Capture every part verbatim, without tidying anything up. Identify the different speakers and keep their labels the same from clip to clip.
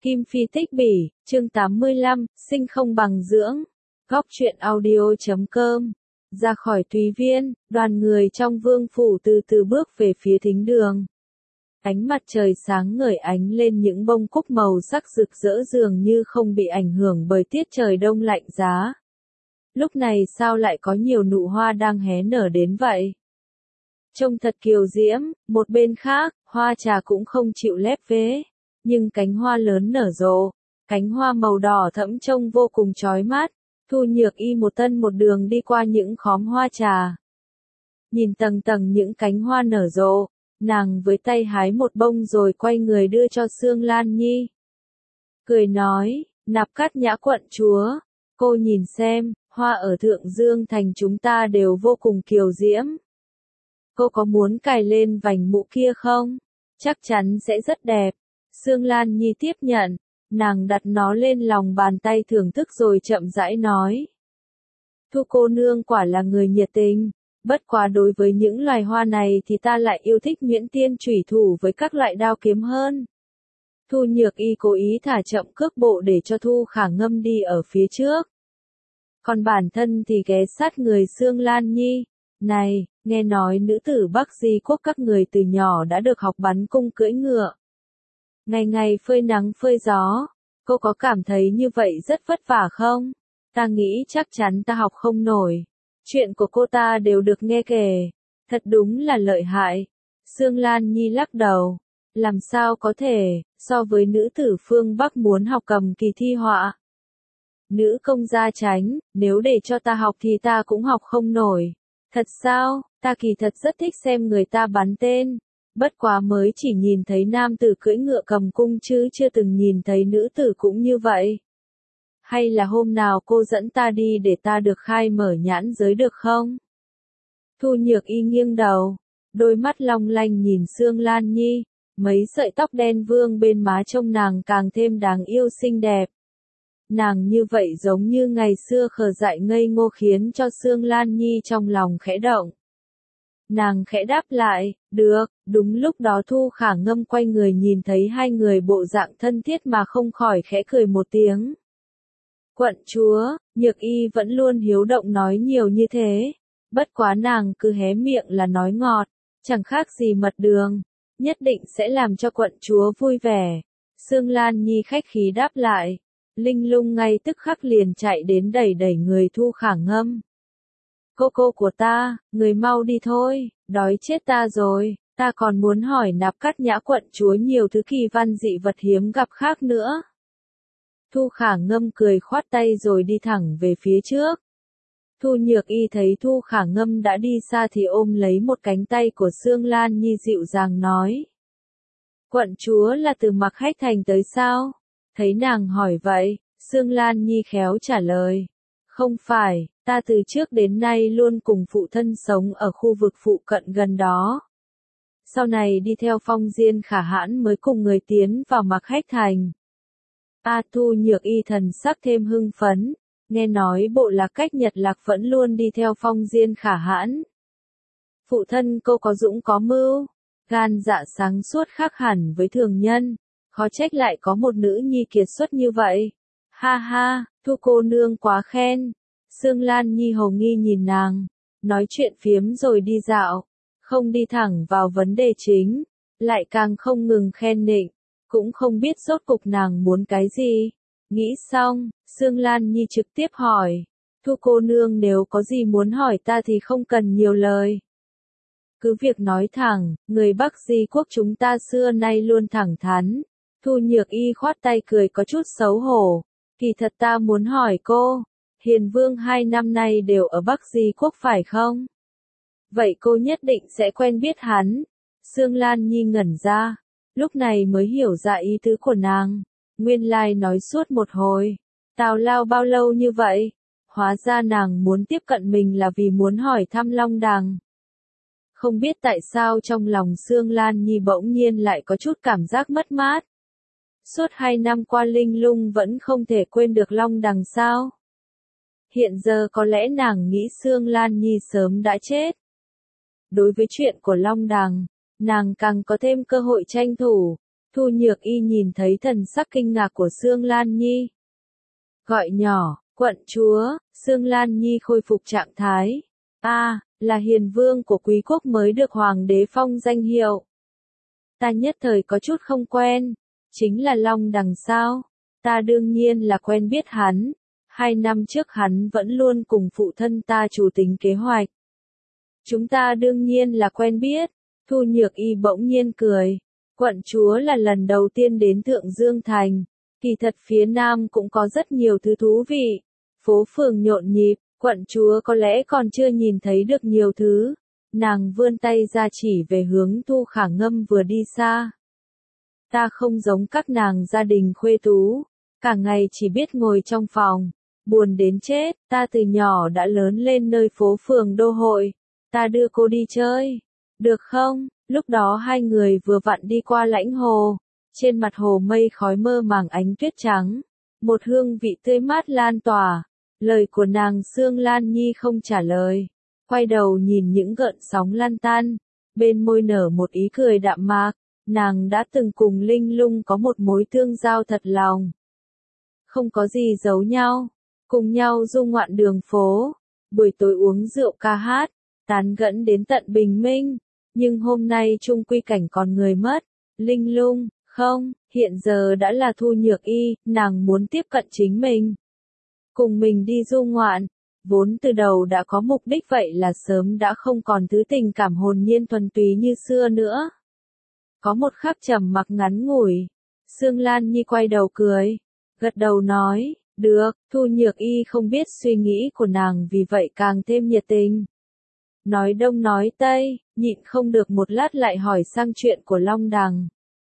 Speaker 1: Kim Phi Tích Bỉ, chương tám mươi lăm, sinh không bằng dưỡng. Góc truyện audio chấm com. Ra khỏi Thúy Viên, đoàn người trong vương phủ từ từ bước về phía thính đường. Ánh mặt trời sáng ngời ánh lên những bông cúc màu sắc rực rỡ dường như không bị ảnh hưởng bởi tiết trời đông lạnh giá. Lúc này sao lại có nhiều nụ hoa đang hé nở đến vậy? Trông thật kiều diễm, một bên khác, hoa trà cũng không chịu lép vế. Nhưng cánh hoa lớn nở rộ, cánh hoa màu đỏ thẫm trông vô cùng chói mắt. Thu Nhược Y một tân một đường đi qua những khóm hoa trà. Nhìn tầng tầng những cánh hoa nở rộ, nàng với tay hái một bông rồi quay người đưa cho Sương Lan Nhi. Cười nói, Nạp Cát Nhã quận chúa, cô nhìn xem, hoa ở Thượng Dương thành chúng ta đều vô cùng kiều diễm. Cô có muốn cài lên vành mũ kia không? Chắc chắn sẽ rất đẹp. Sương Lan Nhi tiếp nhận, nàng đặt nó lên lòng bàn tay thưởng thức rồi chậm rãi nói. Thu cô nương quả là người nhiệt tình, bất quá đối với những loài hoa này thì ta lại yêu thích nhuyễn tiên chủy thủ với các loại đao kiếm hơn. Thu Nhược Y cố ý thả chậm cước bộ để cho Thu Khả Ngâm đi ở phía trước. Còn bản thân thì ghé sát người Sương Lan Nhi. Này, nghe nói nữ tử Bắc Di quốc các người từ nhỏ đã được học bắn cung cưỡi ngựa. Ngày ngày phơi nắng phơi gió, cô có cảm thấy như vậy rất vất vả không? Ta nghĩ chắc chắn ta học không nổi. Chuyện của cô ta đều được nghe kể, thật đúng là lợi hại. Sương Lan Nhi lắc đầu, làm sao có thể, so với nữ tử phương Bắc muốn học cầm kỳ thi họa. Nữ công gia Chánh, nếu để cho ta học thì ta cũng học không nổi. Thật sao, ta kỳ thật rất thích xem người ta bắn tên. Bất quá mới chỉ nhìn thấy nam tử cưỡi ngựa cầm cung chứ chưa từng nhìn thấy nữ tử cũng như vậy. Hay là hôm nào cô dẫn ta đi để ta được khai mở nhãn giới được không? Thu Nhược Y nghiêng đầu, đôi mắt long lanh nhìn Sương Lan Nhi, mấy sợi tóc đen vương bên má trông nàng càng thêm đáng yêu xinh đẹp. Nàng như vậy giống như ngày xưa khờ dại ngây ngô khiến cho Sương Lan Nhi trong lòng khẽ động. Nàng khẽ đáp lại, được, đúng lúc đó Thu Khả Ngâm quay người nhìn thấy hai người bộ dạng thân thiết mà không khỏi khẽ cười một tiếng. Quận chúa, Nhược Y vẫn luôn hiếu động nói nhiều như thế, bất quá nàng cứ hé miệng là nói ngọt, chẳng khác gì mật đường, nhất định sẽ làm cho quận chúa vui vẻ. Sương Lan Nhi khách khí đáp lại, Linh Lung ngay tức khắc liền chạy đến đẩy đẩy người Thu Khả Ngâm. Cô cô của ta, người mau đi thôi, đói chết ta rồi, ta còn muốn hỏi Nạp Cát Nhã quận chúa nhiều thứ kỳ văn dị vật hiếm gặp khác nữa. Thu Khả Ngâm cười khoát tay rồi đi thẳng về phía trước. Thu Nhược Y thấy Thu Khả Ngâm đã đi xa thì ôm lấy một cánh tay của Sương Lan Nhi dịu dàng nói. Quận chúa là từ Mặc Hách Thành tới sao? Thấy nàng hỏi vậy, Sương Lan Nhi khéo trả lời. Không phải, ta từ trước đến nay luôn cùng phụ thân sống ở khu vực phụ cận gần đó. Sau này đi theo Phong Diên Khả Hãn mới cùng người tiến vào Mặc Hách Thành. A Thu Nhược Y thần sắc thêm hưng phấn, nghe nói bộ lạc cách Nhật Lạc vẫn luôn đi theo Phong Diên Khả Hãn. Phụ thân cô có dũng có mưu, gan dạ sáng suốt khác hẳn với thường nhân, khó trách lại có một nữ nhi kiệt xuất như vậy. Ha ha, Thu cô nương quá khen. Sương Lan Nhi hồ nghi nhìn nàng, nói chuyện phiếm rồi đi dạo, không đi thẳng vào vấn đề chính, lại càng không ngừng khen nịnh, cũng không biết rốt cục nàng muốn cái gì. Nghĩ xong, Sương Lan Nhi trực tiếp hỏi, Thu cô nương nếu có gì muốn hỏi ta thì không cần nhiều lời. Cứ việc nói thẳng, người Bắc Di quốc chúng ta xưa nay luôn thẳng thắn. Thu Nhược Y khoát tay cười có chút xấu hổ, kỳ thật ta muốn hỏi cô. Hiền Vương hai năm nay đều ở Bắc Di quốc phải không? Vậy cô nhất định sẽ quen biết hắn. Sương Lan Nhi ngẩn ra, lúc này mới hiểu ra ý tứ của nàng. Nguyên lai nói suốt một hồi, tào lao bao lâu như vậy? Hóa ra nàng muốn tiếp cận mình là vì muốn hỏi thăm Long Đằng. Không biết tại sao trong lòng Sương Lan Nhi bỗng nhiên lại có chút cảm giác mất mát. Suốt hai năm qua Linh Lung vẫn không thể quên được Long Đằng sao? Hiện giờ có lẽ nàng nghĩ Sương Lan Nhi sớm đã chết. Đối với chuyện của Long Đằng, nàng càng có thêm cơ hội tranh thủ, Thu Nhược Y nhìn thấy thần sắc kinh ngạc của Sương Lan Nhi. Gọi nhỏ, quận chúa, Sương Lan Nhi khôi phục trạng thái. A, à, là hiền vương của quý quốc mới được hoàng đế phong danh hiệu. Ta nhất thời có chút không quen, chính là Long Đằng sao? Ta đương nhiên là quen biết hắn, hai năm trước hắn vẫn luôn cùng phụ thân ta chủ tính kế hoạch. Chúng ta đương nhiên là quen biết, Thu Nhược Y bỗng nhiên cười. Quận chúa là lần đầu tiên đến Thượng Dương Thành, kỳ thật phía Nam cũng có rất nhiều thứ thú vị. Phố phường nhộn nhịp, quận chúa có lẽ còn chưa nhìn thấy được nhiều thứ. Nàng vươn tay ra chỉ về hướng Thu Khả Ngâm vừa đi xa. Ta không giống các nàng gia đình khuê tú, cả ngày chỉ biết ngồi trong phòng, buồn đến chết. Ta từ nhỏ đã lớn lên nơi phố phường đô hội, ta đưa cô đi chơi, được không? Lúc đó hai người vừa vặn đi qua lãnh hồ, trên mặt hồ mây khói mơ màng ánh tuyết trắng, một hương vị tươi mát lan tỏa. Lời của nàng Sương Lan Nhi không trả lời, quay đầu nhìn những gợn sóng lan tan, bên môi nở một ý cười đạm mạc. Nàng đã từng cùng Linh Lung có một mối tương giao thật lòng, không có gì giấu nhau, cùng nhau du ngoạn đường phố, buổi tối uống rượu ca hát, tán gẫu đến tận bình minh. Nhưng hôm nay chung quy cảnh còn người mất. Linh Lung, không, hiện giờ đã là Thu Nhược Y, nàng muốn tiếp cận chính mình, cùng mình đi du ngoạn, vốn từ đầu đã có mục đích, vậy là sớm đã không còn thứ tình cảm hồn nhiên thuần túy như xưa nữa. Có một khắc trầm mặc ngắn ngủi, Sương Lan Nhi quay đầu cười, gật đầu nói, được. Thu Nhược Y không biết suy nghĩ của nàng, vì vậy càng thêm nhiệt tình. Nói đông nói tây, nhịn không được một lát lại hỏi sang chuyện của Long Đằng.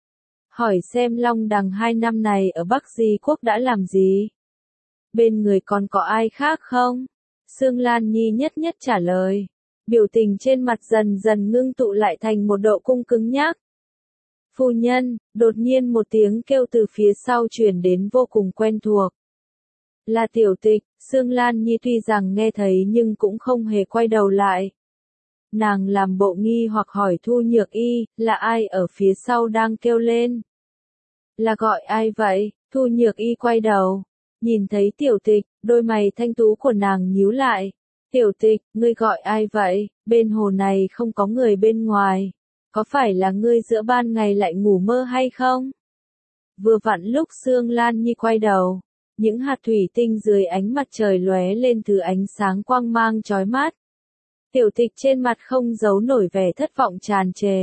Speaker 1: Hỏi xem Long Đằng hai năm này ở Bắc Di Quốc đã làm gì? Bên người còn có ai khác không? Sương Lan Nhi nhất nhất trả lời. Biểu tình trên mặt dần dần ngưng tụ lại thành một độ cung cứng nhắc. Phu nhân, đột nhiên một tiếng kêu từ phía sau truyền đến vô cùng quen thuộc. Là Tiểu Tịch. Sương Lan Nhi tuy rằng nghe thấy nhưng cũng không hề quay đầu lại. Nàng làm bộ nghi hoặc hỏi Thu Nhược Y, là ai ở phía sau đang kêu lên? Là gọi ai vậy? Thu Nhược Y quay đầu, nhìn thấy Tiểu Tịch, đôi mày thanh tú của nàng nhíu lại. Tiểu Tịch, ngươi gọi ai vậy? Bên hồ này không có người bên ngoài. Có phải là ngươi giữa ban ngày lại ngủ mơ hay không? Vừa vặn lúc Sương Lan Nhi quay đầu, những hạt thủy tinh dưới ánh mặt trời lóe lên thứ ánh sáng quang mang chói mắt. Tiểu Tịch trên mặt không giấu nổi vẻ thất vọng tràn trề.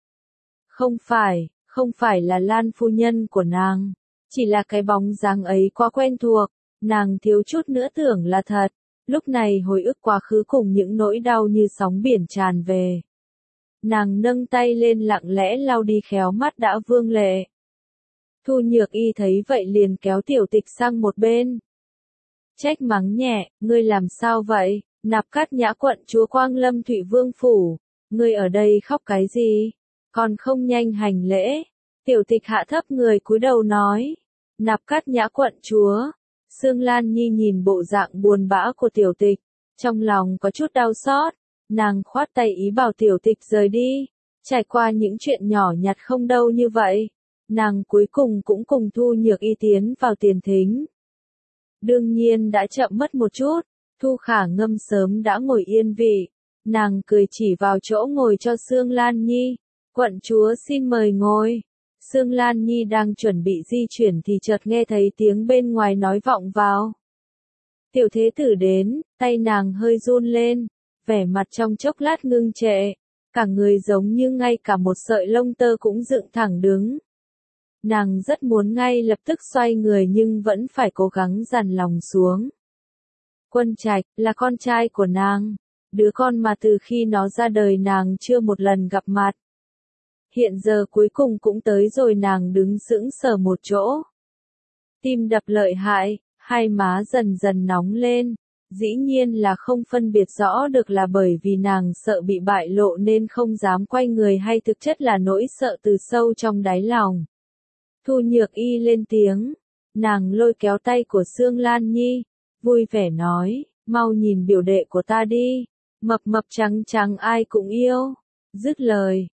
Speaker 1: Không phải, không phải là Lan phu nhân của nàng, chỉ là cái bóng dáng ấy quá quen thuộc, nàng thiếu chút nữa tưởng là thật. Lúc này hồi ức quá khứ cùng những nỗi đau như sóng biển tràn về. Nàng nâng tay lên lặng lẽ lau đi khéo mắt đã vương lệ. Thu Nhược Y thấy vậy liền kéo Tiểu Tịch sang một bên. Trách mắng nhẹ, ngươi làm sao vậy? Nạp Cát Nhã quận chúa Quang Lâm Thụy Vương phủ, ngươi ở đây khóc cái gì? Còn không nhanh hành lễ. Tiểu Tịch hạ thấp người cúi đầu nói. Nạp Cát Nhã quận chúa. Sương Lan Nhi nhìn bộ dạng buồn bã của Tiểu Tịch, trong lòng có chút đau xót. Nàng khoát tay ý bảo Tiểu Tịch rời đi. Trải qua những chuyện nhỏ nhặt không đâu như vậy, nàng cuối cùng cũng cùng Thu Nhược Y tiến vào tiền thính. Đương nhiên đã chậm mất một chút. Thu Khả Ngâm sớm đã ngồi yên vị, nàng cười chỉ vào chỗ ngồi cho Sương Lan Nhi. Quận chúa xin mời ngồi. Sương Lan Nhi đang chuẩn bị di chuyển thì chợt nghe thấy tiếng bên ngoài nói vọng vào. Tiểu thế tử đến, tay nàng hơi run lên, vẻ mặt trong chốc lát ngưng trệ, cả người giống như ngay cả một sợi lông tơ cũng dựng thẳng đứng. Nàng rất muốn ngay lập tức xoay người nhưng vẫn phải cố gắng dằn lòng xuống. Quân Trạch, là con trai của nàng, đứa con mà từ khi nó ra đời nàng chưa một lần gặp mặt. Hiện giờ cuối cùng cũng tới rồi, nàng đứng sững sờ một chỗ. Tim đập lợi hại, hai má dần dần nóng lên, dĩ nhiên là không phân biệt rõ được là bởi vì nàng sợ bị bại lộ nên không dám quay người hay thực chất là nỗi sợ từ sâu trong đáy lòng. Thu Nhược Y lên tiếng, nàng lôi kéo tay của Sương Lan Nhi, vui vẻ nói, mau nhìn biểu đệ của ta đi, mập mập trắng trắng ai cũng yêu. Dứt lời,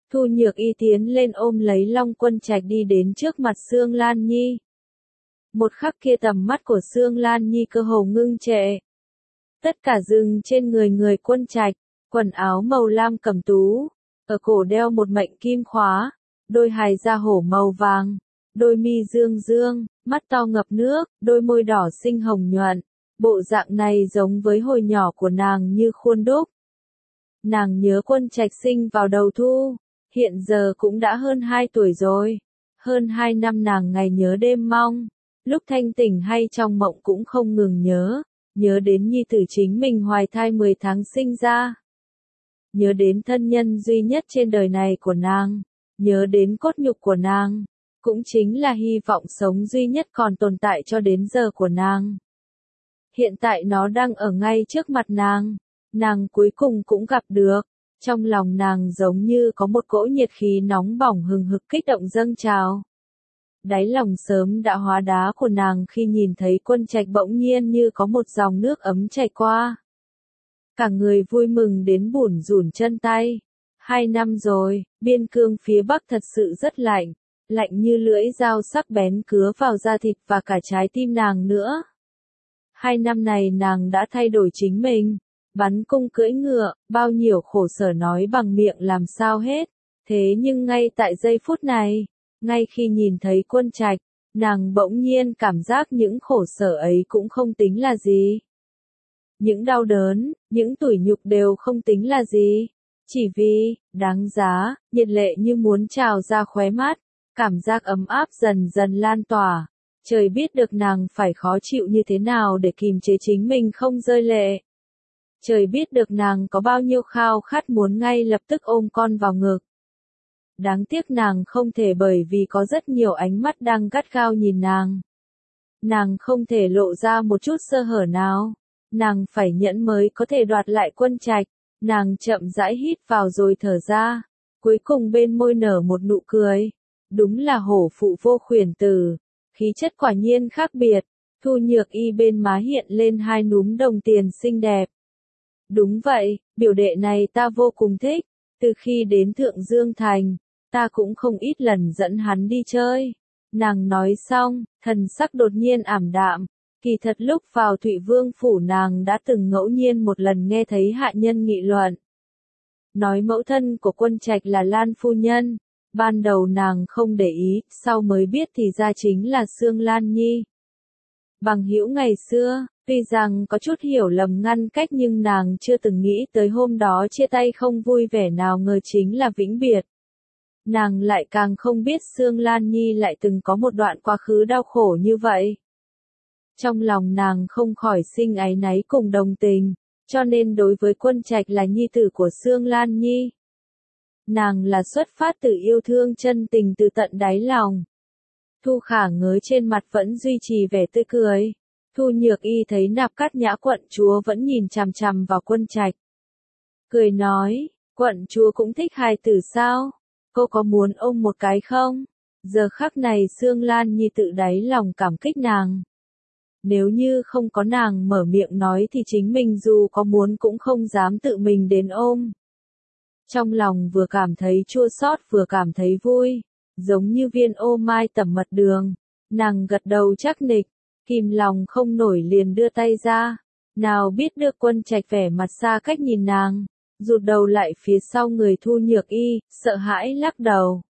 Speaker 1: Thu Nhược Y tiến lên ôm lấy Long Quân Trạch đi đến trước mặt Sương Lan Nhi. Một khắc kia tầm mắt của Sương Lan Nhi cơ hồ ngưng trệ. Tất cả dừng trên người người Quân Trạch, quần áo màu lam cẩm tú, ở cổ đeo một mệnh kim khóa, đôi hài da hổ màu vàng, đôi mi dương dương, mắt to ngập nước, đôi môi đỏ xinh hồng nhuận, bộ dạng này giống với hồi nhỏ của nàng như khuôn đúc. Nàng nhớ Quân Trạch sinh vào đầu thu, hiện giờ cũng đã hơn hai tuổi rồi, hơn hai năm nàng ngày nhớ đêm mong, lúc thanh tỉnh hay trong mộng cũng không ngừng nhớ, nhớ đến nhi tử chính mình hoài thai mười tháng sinh ra. Nhớ đến thân nhân duy nhất trên đời này của nàng, nhớ đến cốt nhục của nàng, cũng chính là hy vọng sống duy nhất còn tồn tại cho đến giờ của nàng. Hiện tại nó đang ở ngay trước mặt nàng, nàng cuối cùng cũng gặp được, trong lòng nàng giống như có một cỗ nhiệt khí nóng bỏng hừng hực kích động dâng trào. Đáy lòng sớm đã hóa đá của nàng khi nhìn thấy Quân Trạch bỗng nhiên như có một dòng nước ấm chảy qua. Cả người vui mừng đến bủn rủn chân tay. Hai năm rồi, biên cương phía Bắc thật sự rất lạnh, lạnh như lưỡi dao sắc bén cứa vào da thịt và cả trái tim nàng nữa. Hai năm này nàng đã thay đổi chính mình, bắn cung cưỡi ngựa, bao nhiêu khổ sở nói bằng miệng làm sao hết. Thế nhưng ngay tại giây phút này, ngay khi nhìn thấy Quân Trạch, nàng bỗng nhiên cảm giác những khổ sở ấy cũng không tính là gì. Những đau đớn, những tủi nhục đều không tính là gì. Chỉ vì, đáng giá, nhiệt lệ như muốn trào ra khóe mắt, cảm giác ấm áp dần dần lan tỏa. Trời biết được nàng phải khó chịu như thế nào để kìm chế chính mình không rơi lệ. Trời biết được nàng có bao nhiêu khao khát muốn ngay lập tức ôm con vào ngực. Đáng tiếc nàng không thể bởi vì có rất nhiều ánh mắt đang gắt gao nhìn nàng. Nàng không thể lộ ra một chút sơ hở nào. Nàng phải nhẫn mới có thể đoạt lại Quân Trạch. Nàng chậm rãi hít vào rồi thở ra. Cuối cùng bên môi nở một nụ cười. Đúng là hổ phụ vô khuyển tử. Khí chất quả nhiên khác biệt. Thu Nhược Y bên má hiện lên hai núm đồng tiền xinh đẹp. Đúng vậy, biểu đệ này ta vô cùng thích. Từ khi đến Thượng Dương Thành, ta cũng không ít lần dẫn hắn đi chơi. Nàng nói xong, thần sắc đột nhiên ảm đạm. Kỳ thật lúc vào Thụy Vương phủ nàng đã từng ngẫu nhiên một lần nghe thấy hạ nhân nghị luận. Nói mẫu thân của Quân Trạch là Lan phu nhân. Ban đầu nàng không để ý, sau mới biết thì ra chính là Sương Lan Nhi. Bằng hữu ngày xưa, tuy rằng có chút hiểu lầm ngăn cách nhưng nàng chưa từng nghĩ tới hôm đó chia tay không vui vẻ nào ngờ chính là vĩnh biệt. Nàng lại càng không biết Sương Lan Nhi lại từng có một đoạn quá khứ đau khổ như vậy. Trong lòng nàng không khỏi sinh áy náy cùng đồng tình, cho nên đối với Quân Trạch là nhi tử của Sương Lan Nhi. Nàng là xuất phát từ yêu thương chân tình từ tận đáy lòng. Thu Khả ngới trên mặt vẫn duy trì vẻ tươi cười. Thu Nhược Y thấy Nạp Cát Nhã quận chúa vẫn nhìn chằm chằm vào Quân Trạch. Cười nói, quận chúa cũng thích hài tử sao? Cô có muốn ôm một cái không? Giờ khắc này Sương Lan Nhi tự đáy lòng cảm kích nàng. Nếu như không có nàng mở miệng nói thì chính mình dù có muốn cũng không dám tự mình đến ôm. Trong lòng vừa cảm thấy chua xót vừa cảm thấy vui, giống như viên ô mai tẩm mật đường. Nàng gật đầu chắc nịch, kìm lòng không nổi liền đưa tay ra. Nào biết được Quân Trạch vẻ mặt xa cách nhìn nàng, rụt đầu lại phía sau người Thu Nhược Y, sợ hãi lắc đầu.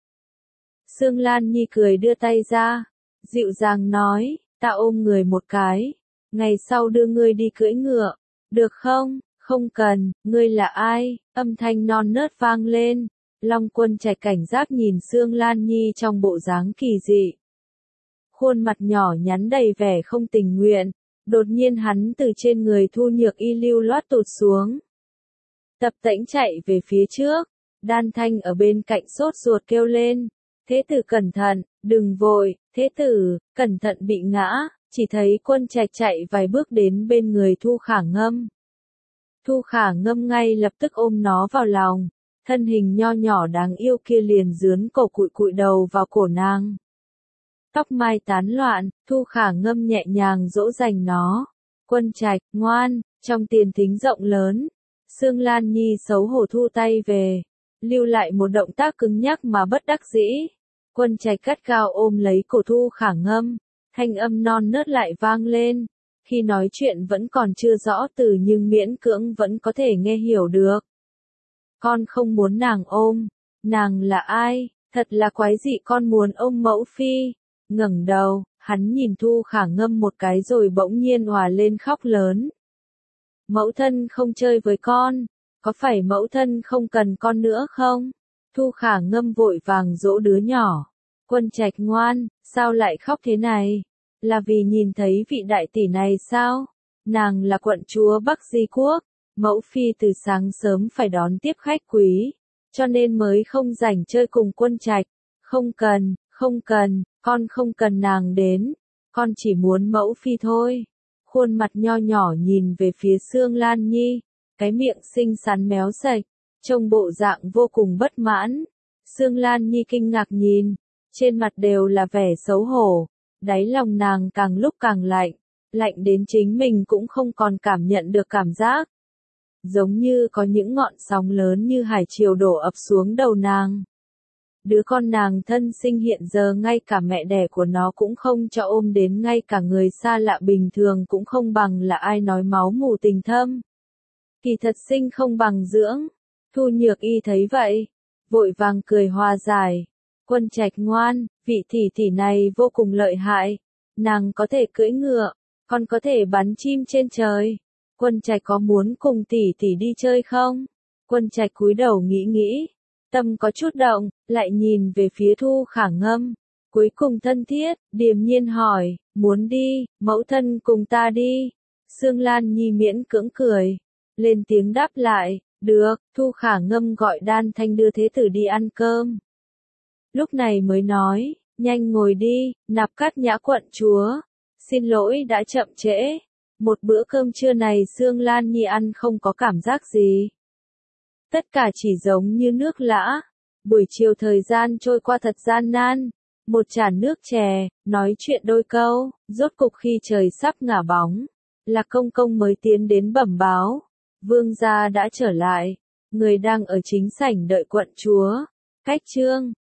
Speaker 1: Sương Lan Nhi cười đưa tay ra, dịu dàng nói, ta ôm người một cái, ngày sau đưa ngươi đi cưỡi ngựa, được không? Không cần, ngươi là ai? Âm thanh non nớt vang lên. Long Quân Trạch cảnh giác nhìn Sương Lan Nhi trong bộ dáng kỳ dị. Khuôn mặt nhỏ nhắn đầy vẻ không tình nguyện, đột nhiên hắn từ trên người Thu Nhược Y lưu loát tụt xuống. Tập tễnh chạy về phía trước, Đan Thanh ở bên cạnh sốt ruột kêu lên, thế tử cẩn thận, đừng vội, thế tử, cẩn thận bị ngã, chỉ thấy Quân Trạch chạy vài bước đến bên người Thu Khả Ngâm. Thu Khả Ngâm ngay lập tức ôm nó vào lòng, thân hình nho nhỏ đáng yêu kia liền dướn cổ cụi cụi đầu vào cổ nàng. Tóc mai tán loạn, Thu Khả Ngâm nhẹ nhàng dỗ dành nó. Quân Trạch, ngoan, trong tiền thính rộng lớn. Sương Lan Nhi xấu hổ thu tay về. lưu lại một động tác cứng nhắc mà bất đắc dĩ. Quân Trạch gắt gao ôm lấy cổ Thu Khả Ngâm, thanh âm non nớt lại vang lên, khi nói chuyện vẫn còn chưa rõ từ nhưng miễn cưỡng vẫn có thể nghe hiểu được. Con không muốn nàng ôm, nàng là ai, thật là quái dị, con muốn ôm mẫu phi. Ngẩng đầu, hắn nhìn Thu Khả Ngâm một cái rồi bỗng nhiên òa lên khóc lớn. Mẫu thân không chơi với con, có phải mẫu thân không cần con nữa không? Thu Khả Ngâm vội vàng dỗ đứa nhỏ. Quân Trạch ngoan, sao lại khóc thế này? Là vì nhìn thấy vị đại tỷ này sao? Nàng là quận chúa Bắc Di Quốc, mẫu phi từ sáng sớm phải đón tiếp khách quý, cho nên mới không rảnh chơi cùng Quân Trạch. Không cần, không cần, con không cần nàng đến, con chỉ muốn mẫu phi thôi. Khuôn mặt nho nhỏ nhìn về phía Sương Lan Nhi, cái miệng xinh xắn méo sạch, trông bộ dạng vô cùng bất mãn. Sương Lan Nhi kinh ngạc nhìn, trên mặt đều là vẻ xấu hổ, đáy lòng nàng càng lúc càng lạnh, lạnh đến chính mình cũng không còn cảm nhận được cảm giác. Giống như có những ngọn sóng lớn như hải triều đổ ập xuống đầu nàng. Đứa con nàng thân sinh hiện giờ ngay cả mẹ đẻ của nó cũng không cho ôm đến, ngay cả người xa lạ bình thường cũng không bằng, là ai nói máu mủ tình thâm. Kỳ thật sinh không bằng dưỡng. Thu Nhược Y thấy vậy, vội vàng cười hòa giải. Quân Trạch ngoan, vị tỷ tỷ này vô cùng lợi hại. Nàng có thể cưỡi ngựa, còn có thể bắn chim trên trời. Quân Trạch có muốn cùng tỷ tỷ đi chơi không? Quân Trạch cúi đầu nghĩ nghĩ, tâm có chút động, lại nhìn về phía Thu Khả Ngâm. Cuối cùng thân thiết, điềm nhiên hỏi, muốn đi, mẫu thân cùng ta đi. Sương Lan Nhi miễn cưỡng cười, lên tiếng đáp lại, được. Thu Khả Ngâm gọi Đan Thanh đưa thế tử đi ăn cơm. Lúc này mới nói, nhanh ngồi đi, Nạp Cát Nhã quận chúa. Xin lỗi đã chậm trễ. Một bữa cơm trưa này Sương Lan Nhi ăn không có cảm giác gì. Tất cả chỉ giống như nước lã. Buổi chiều thời gian trôi qua thật gian nan. Một chản nước chè, nói chuyện đôi câu, rốt cục khi trời sắp ngả bóng, Lạc Công Công mới tiến đến bẩm báo. Vương gia đã trở lại, người đang ở chính sảnh đợi quận chúa. Cách Trương,